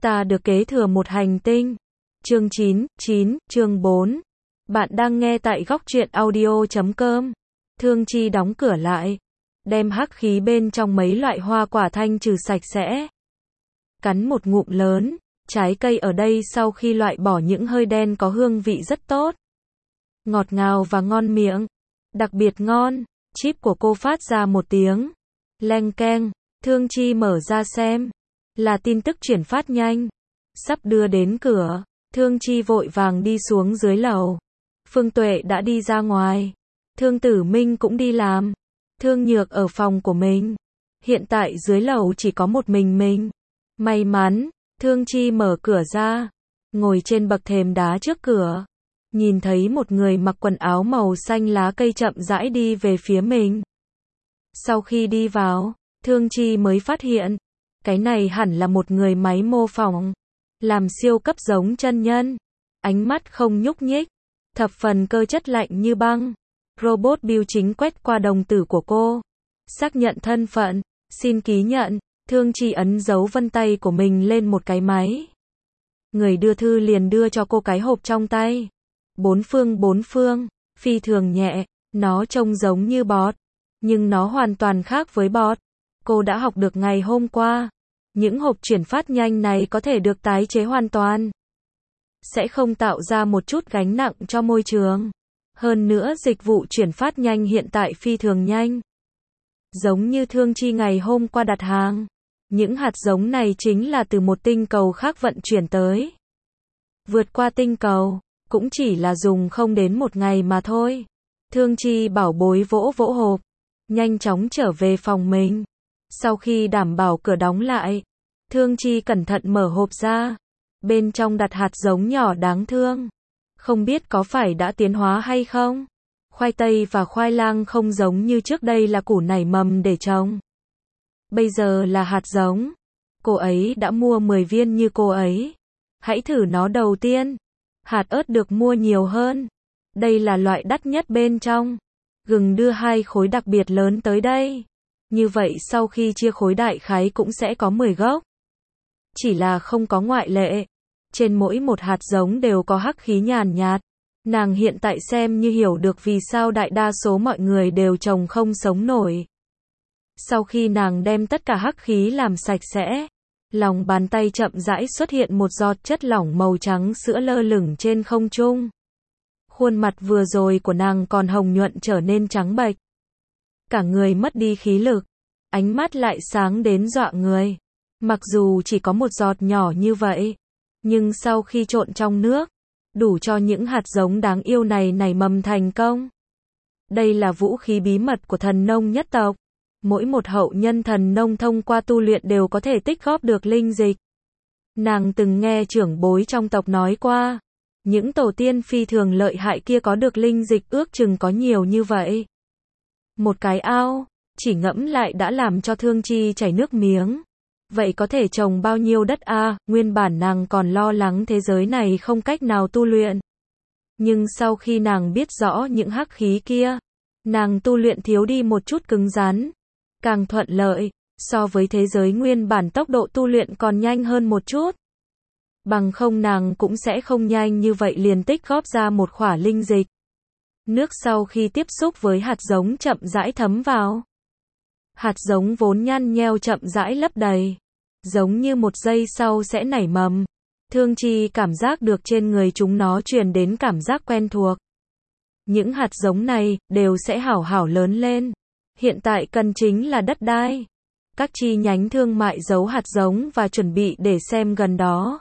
Ta được kế thừa một hành tinh. Chương 9, chương 4. Bạn đang nghe tại góc truyện audio.com. Thương Chi đóng cửa lại, đem hắc khí bên trong mấy loại hoa quả thanh trừ sạch sẽ. Cắn một ngụm lớn, trái cây ở đây sau khi loại bỏ những hơi đen có hương vị rất tốt. Ngọt ngào và ngon miệng. Đặc biệt ngon. Chip của cô phát ra một tiếng leng keng. Thương Chi mở ra xem. Là tin tức chuyển phát nhanh. Sắp đưa đến cửa. Thương Chi vội vàng đi xuống dưới lầu. Phương Tuệ đã đi ra ngoài. Thương Tử Minh cũng đi làm. Thương Nhược ở phòng của mình. Hiện tại dưới lầu chỉ có một mình. May mắn, Thương Chi mở cửa ra. Ngồi trên bậc thềm đá trước cửa. Nhìn thấy một người mặc quần áo màu xanh lá cây chậm rãi đi về phía mình. Sau khi đi vào, Thương Chi mới phát hiện. Cái này hẳn là một người máy mô phỏng. Làm siêu cấp giống chân nhân. Ánh mắt không nhúc nhích. Thập phần cơ chất lạnh như băng. Robot bưu chính quét qua đồng tử của cô. Xác nhận thân phận. Xin ký nhận. Thương Chi ấn dấu vân tay của mình lên một cái máy. Người đưa thư liền đưa cho cô cái hộp trong tay. Bốn phương. Phi thường nhẹ. Nó trông giống như bọt. Nhưng nó hoàn toàn khác với bọt. Cô đã học được ngày hôm qua. Những hộp chuyển phát nhanh này có thể được tái chế hoàn toàn. Sẽ không tạo ra một chút gánh nặng cho môi trường. Hơn nữa dịch vụ chuyển phát nhanh hiện tại phi thường nhanh. Giống như Thương Chi ngày hôm qua đặt hàng. Những hạt giống này chính là từ một tinh cầu khác vận chuyển tới. Vượt qua tinh cầu, cũng chỉ là dùng không đến một ngày mà thôi. Thương Chi bảo bối vỗ hộp. Nhanh chóng trở về phòng mình. Sau khi đảm bảo cửa đóng lại, Thương Chi cẩn thận mở hộp ra. Bên trong đặt hạt giống nhỏ đáng thương. Không biết có phải đã tiến hóa hay không? Khoai tây và khoai lang không giống như trước đây là củ nảy mầm để trồng. Bây giờ là hạt giống. Cô ấy đã mua 10 viên như cô ấy. Hãy thử nó đầu tiên. Hạt ớt được mua nhiều hơn. Đây là loại đắt nhất bên trong. Gừng đưa 2 khối đặc biệt lớn tới đây. Như vậy sau khi chia khối đại khái cũng sẽ có 10 gốc. Chỉ là không có ngoại lệ. Trên mỗi một hạt giống đều có hắc khí nhàn nhạt. Nàng hiện tại xem như hiểu được vì sao đại đa số mọi người đều trồng không sống nổi. Sau khi nàng đem tất cả hắc khí làm sạch sẽ, lòng bàn tay chậm rãi xuất hiện một giọt chất lỏng màu trắng sữa lơ lửng trên không trung. Khuôn mặt vừa rồi của nàng còn hồng nhuận trở nên trắng bệch. Cả người mất đi khí lực, ánh mắt lại sáng đến dọa người. Mặc dù chỉ có một giọt nhỏ như vậy, nhưng sau khi trộn trong nước, đủ cho những hạt giống đáng yêu này nảy mầm thành công. Đây là vũ khí bí mật của thần nông nhất tộc. Mỗi một hậu nhân thần nông thông qua tu luyện đều có thể tích góp được linh dịch. Nàng từng nghe trưởng bối trong tộc nói qua, những tổ tiên phi thường lợi hại kia có được linh dịch ước chừng có nhiều như vậy. Một cái ao, chỉ ngẫm lại đã làm cho Thương Chi chảy nước miếng. Vậy có thể trồng bao nhiêu đất a? Nguyên bản nàng còn lo lắng thế giới này không cách nào tu luyện. Nhưng sau khi nàng biết rõ những hắc khí kia, nàng tu luyện thiếu đi một chút cứng rắn. Càng thuận lợi, so với thế giới nguyên bản tốc độ tu luyện còn nhanh hơn một chút. Bằng không nàng cũng sẽ không nhanh như vậy liền tích góp ra một khỏa linh dịch. Nước sau khi tiếp xúc với hạt giống chậm rãi thấm vào. Hạt giống vốn nhăn nheo chậm rãi lấp đầy. Giống như một giây sau sẽ nảy mầm. Thương Chi cảm giác được trên người chúng nó truyền đến cảm giác quen thuộc. Những hạt giống này đều sẽ hảo hảo lớn lên. Hiện tại cần chính là đất đai. Các chi nhánh thương mại giấu hạt giống và chuẩn bị để xem gần đó.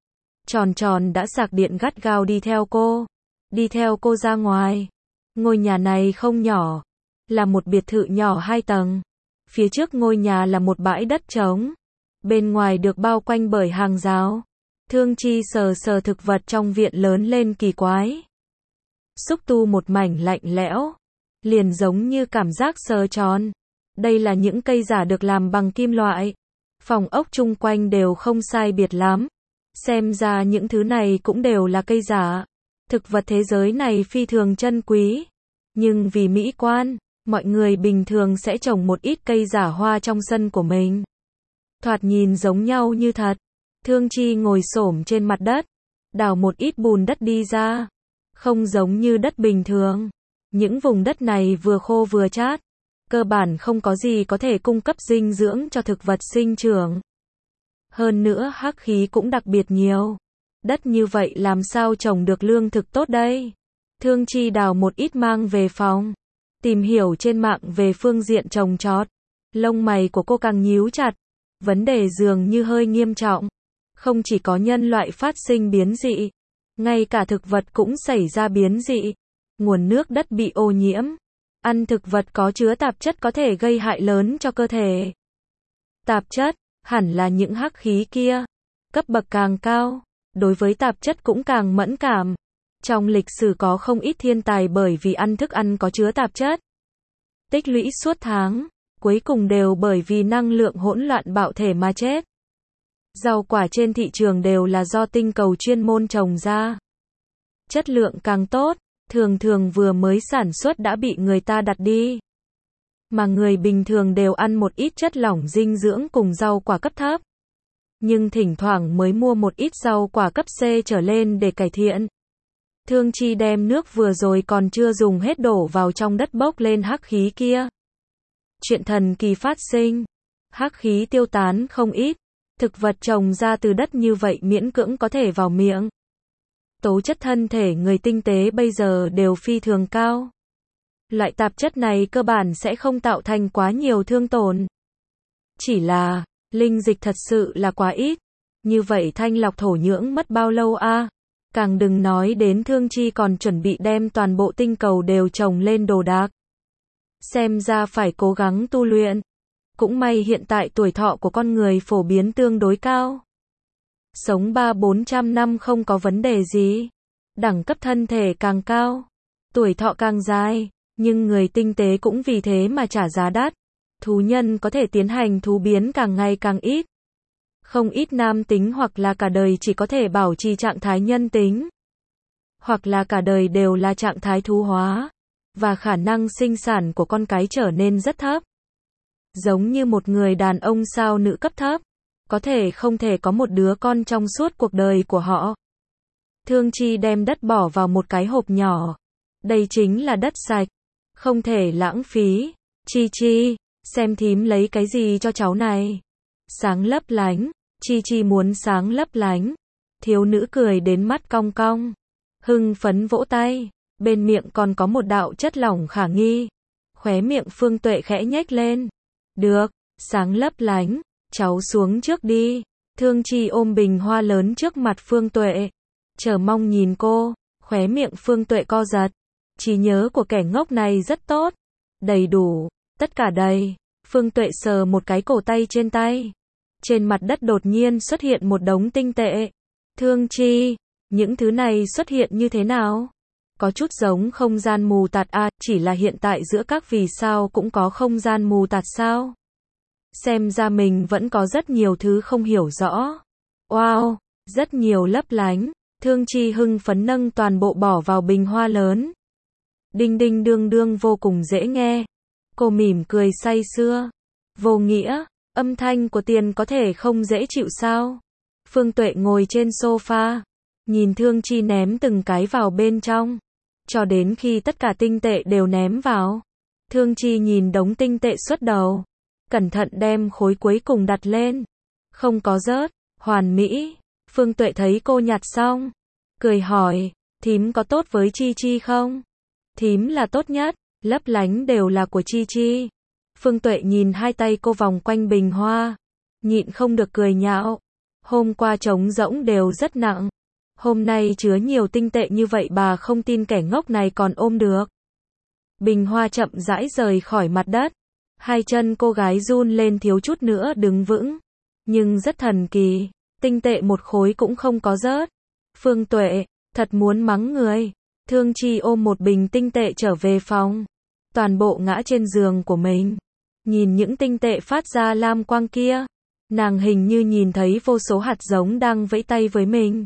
Tròn đã sạc điện gắt gao đi theo cô. Đi theo cô ra ngoài. Ngôi nhà này không nhỏ. Là một biệt thự nhỏ 2 tầng. Phía trước ngôi nhà là một bãi đất trống. Bên ngoài được bao quanh bởi hàng rào. Thương Chi sờ thực vật trong viện lớn lên kỳ quái. Xúc tu một mảnh lạnh lẽo. Liền giống như cảm giác sờ tròn. Đây là những cây giả được làm bằng kim loại. Phòng ốc chung quanh đều không sai biệt lắm. Xem ra những thứ này cũng đều là cây giả. Thực vật thế giới này phi thường chân quý. Nhưng vì mỹ quan, mọi người bình thường sẽ trồng một ít cây giả hoa trong sân của mình. Thoạt nhìn giống nhau như thật. Thương Chi ngồi xổm trên mặt đất, đào một ít bùn đất đi ra. Không giống như đất bình thường. Những vùng đất này vừa khô vừa chát. Cơ bản không có gì có thể cung cấp dinh dưỡng cho thực vật sinh trưởng. Hơn nữa hắc khí cũng đặc biệt nhiều. Đất như vậy làm sao trồng được lương thực tốt đây? Thương Chi đào một ít mang về phòng. Tìm hiểu trên mạng về phương diện trồng trọt. Lông mày của cô càng nhíu chặt. Vấn đề dường như hơi nghiêm trọng. Không chỉ có nhân loại phát sinh biến dị. Ngay cả thực vật cũng xảy ra biến dị. Nguồn nước đất bị ô nhiễm. Ăn thực vật có chứa tạp chất có thể gây hại lớn cho cơ thể. Tạp chất, hẳn là những hắc khí kia. Cấp bậc càng cao, đối với tạp chất cũng càng mẫn cảm. Trong lịch sử có không ít thiên tài bởi vì ăn thức ăn có chứa tạp chất. Tích lũy suốt tháng, cuối cùng đều bởi vì năng lượng hỗn loạn bạo thể mà chết. Rau quả trên thị trường đều là do tinh cầu chuyên môn trồng ra. Chất lượng càng tốt, thường thường vừa mới sản xuất đã bị người ta đặt đi. Mà người bình thường đều ăn một ít chất lỏng dinh dưỡng cùng rau quả cấp thấp. Nhưng thỉnh thoảng mới mua một ít rau quả cấp C trở lên để cải thiện. Thương Chi đem nước vừa rồi còn chưa dùng hết đổ vào trong đất bốc lên hắc khí kia. Chuyện thần kỳ phát sinh. Hắc khí tiêu tán không ít. Thực vật trồng ra từ đất như vậy miễn cưỡng có thể vào miệng. Tố chất thân thể người tinh tế bây giờ đều phi thường cao. Loại tạp chất này cơ bản sẽ không tạo thành quá nhiều thương tổn. Chỉ là, linh dịch thật sự là quá ít. Như vậy thanh lọc thổ nhưỡng mất bao lâu a? Càng đừng nói đến Thương Chi còn chuẩn bị đem toàn bộ tinh cầu đều trồng lên đồ đạc. Xem ra phải cố gắng tu luyện. Cũng may hiện tại tuổi thọ của con người phổ biến tương đối cao. Sống 300-400 năm không có vấn đề gì. Đẳng cấp thân thể càng cao, tuổi thọ càng dài, nhưng người tinh tế cũng vì thế mà trả giá đắt. Thú nhân có thể tiến hành thú biến càng ngày càng ít. Không ít nam tính hoặc là cả đời chỉ có thể bảo trì trạng thái nhân tính. Hoặc là cả đời đều là trạng thái thú hóa. Và khả năng sinh sản của con cái trở nên rất thấp. Giống như một người đàn ông sao nữ cấp thấp. Có thể không thể có một đứa con trong suốt cuộc đời của họ. Thương Chi đem đất bỏ vào một cái hộp nhỏ. Đây chính là đất sạch. Không thể lãng phí. Chi Chi, xem thím lấy cái gì cho cháu này. Sáng lấp lánh. Chi Chi muốn sáng lấp lánh. Thiếu nữ cười đến mắt cong cong. Hưng phấn vỗ tay. Bên miệng còn có một đạo chất lỏng khả nghi. Khóe miệng Phương Tuệ khẽ nhếch lên. Được, sáng lấp lánh. Cháu xuống trước đi. Thương Chi ôm bình hoa lớn trước mặt Phương Tuệ. Chờ mong nhìn cô. Khóe miệng Phương Tuệ co giật. Trí nhớ của kẻ ngốc này rất tốt. Đầy đủ. Tất cả đầy. Phương Tuệ sờ một cái cổ tay trên tay. Trên mặt đất đột nhiên xuất hiện một đống tinh tệ. Thương Chi, những thứ này xuất hiện như thế nào? Có chút giống không gian mù tạt à, chỉ là hiện tại giữa các vì sao cũng có không gian mù tạt sao? Xem ra mình vẫn có rất nhiều thứ không hiểu rõ. Wow, rất nhiều lấp lánh. Thương Chi hưng phấn nâng toàn bộ bỏ vào bình hoa lớn. Đinh đinh đương đương vô cùng dễ nghe. Cô mỉm cười say sưa. Vô nghĩa, âm thanh của tiền có thể không dễ chịu sao? Phương Tuệ ngồi trên sofa, nhìn Thương Chi ném từng cái vào bên trong, cho đến khi tất cả tinh tệ đều ném vào. Thương Chi nhìn đống tinh tệ xuất đầu, cẩn thận đem khối cuối cùng đặt lên. Không có rớt, hoàn mỹ. Phương Tuệ thấy cô nhặt xong, cười hỏi, thím có tốt với Chi Chi không? Thím là tốt nhất, lấp lánh đều là của Chi Chi. Phương Tuệ nhìn hai tay cô vòng quanh bình hoa, nhịn không được cười nhạo. Hôm qua trống rỗng đều rất nặng. Hôm nay chứa nhiều tinh tệ như vậy bà không tin kẻ ngốc này còn ôm được. Bình hoa chậm rãi rời khỏi mặt đất. Hai chân cô gái run lên thiếu chút nữa đứng vững. Nhưng rất thần kỳ, tinh tệ một khối cũng không có rớt. Phương Tuệ, thật muốn mắng người. Thương Chi ôm một bình tinh tệ trở về phòng. Toàn bộ ngã trên giường của mình. Nhìn những tinh tệ phát ra lam quang kia. Nàng hình như nhìn thấy vô số hạt giống đang vẫy tay với mình.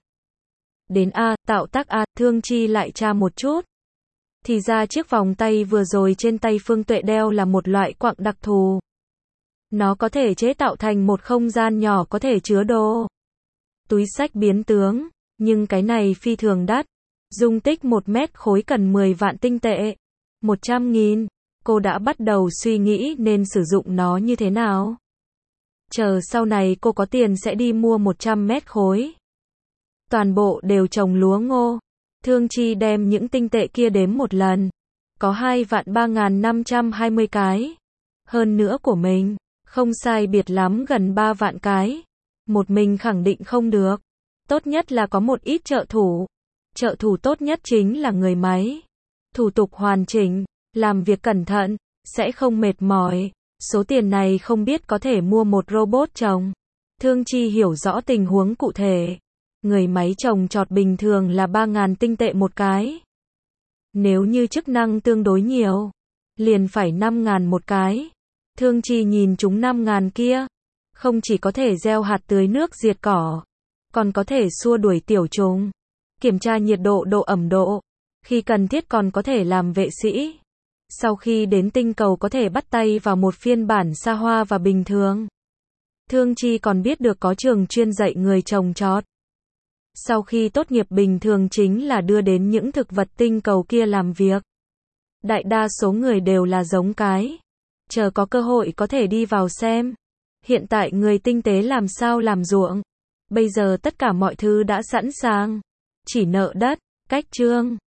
Đến A, tạo tác A, Thương Chi lại tra một chút. Thì ra chiếc vòng tay vừa rồi trên tay Phương Tuệ đeo là một loại quặng đặc thù. Nó có thể chế tạo thành một không gian nhỏ có thể chứa đồ. túi xách biến tướng, nhưng cái này phi thường đắt. Dung tích 1 mét khối cần 10 vạn tinh tệ. 100.000. Cô đã bắt đầu suy nghĩ nên sử dụng nó như thế nào. Chờ sau này cô có tiền sẽ đi mua 100 mét khối. Toàn bộ đều trồng lúa ngô. Thương Chi đem những tinh tệ kia đếm một lần. Có 2.3.520 cái. Hơn nữa của mình, không sai biệt lắm gần 3 vạn cái. Một mình khẳng định không được. Tốt nhất là có một ít trợ thủ. Trợ thủ tốt nhất chính là người máy. Thủ tục hoàn chỉnh, làm việc cẩn thận, sẽ không mệt mỏi. Số tiền này không biết có thể mua một robot trồng. Thương Chi hiểu rõ tình huống cụ thể. Người máy trồng trọt bình thường là 3.000 tinh tệ một cái. Nếu như chức năng tương đối nhiều, liền phải 5.000 một cái. Thương Chi nhìn chúng 5.000 kia. Không chỉ có thể gieo hạt tưới nước diệt cỏ, còn có thể xua đuổi tiểu trùng, kiểm tra nhiệt độ, độ ẩm độ. Khi cần thiết còn có thể làm vệ sĩ. Sau khi đến tinh cầu có thể bắt tay vào một phiên bản xa hoa và bình thường. Thương Chi còn biết được có trường chuyên dạy người trồng trọt. Sau khi tốt nghiệp bình thường chính là đưa đến những thực vật tinh cầu kia làm việc. Đại đa số người đều là giống cái. Chờ có cơ hội có thể đi vào xem. Hiện tại người tinh tế làm sao làm ruộng. Bây giờ tất cả mọi thứ đã sẵn sàng. Chỉ nợ đất, cách trương.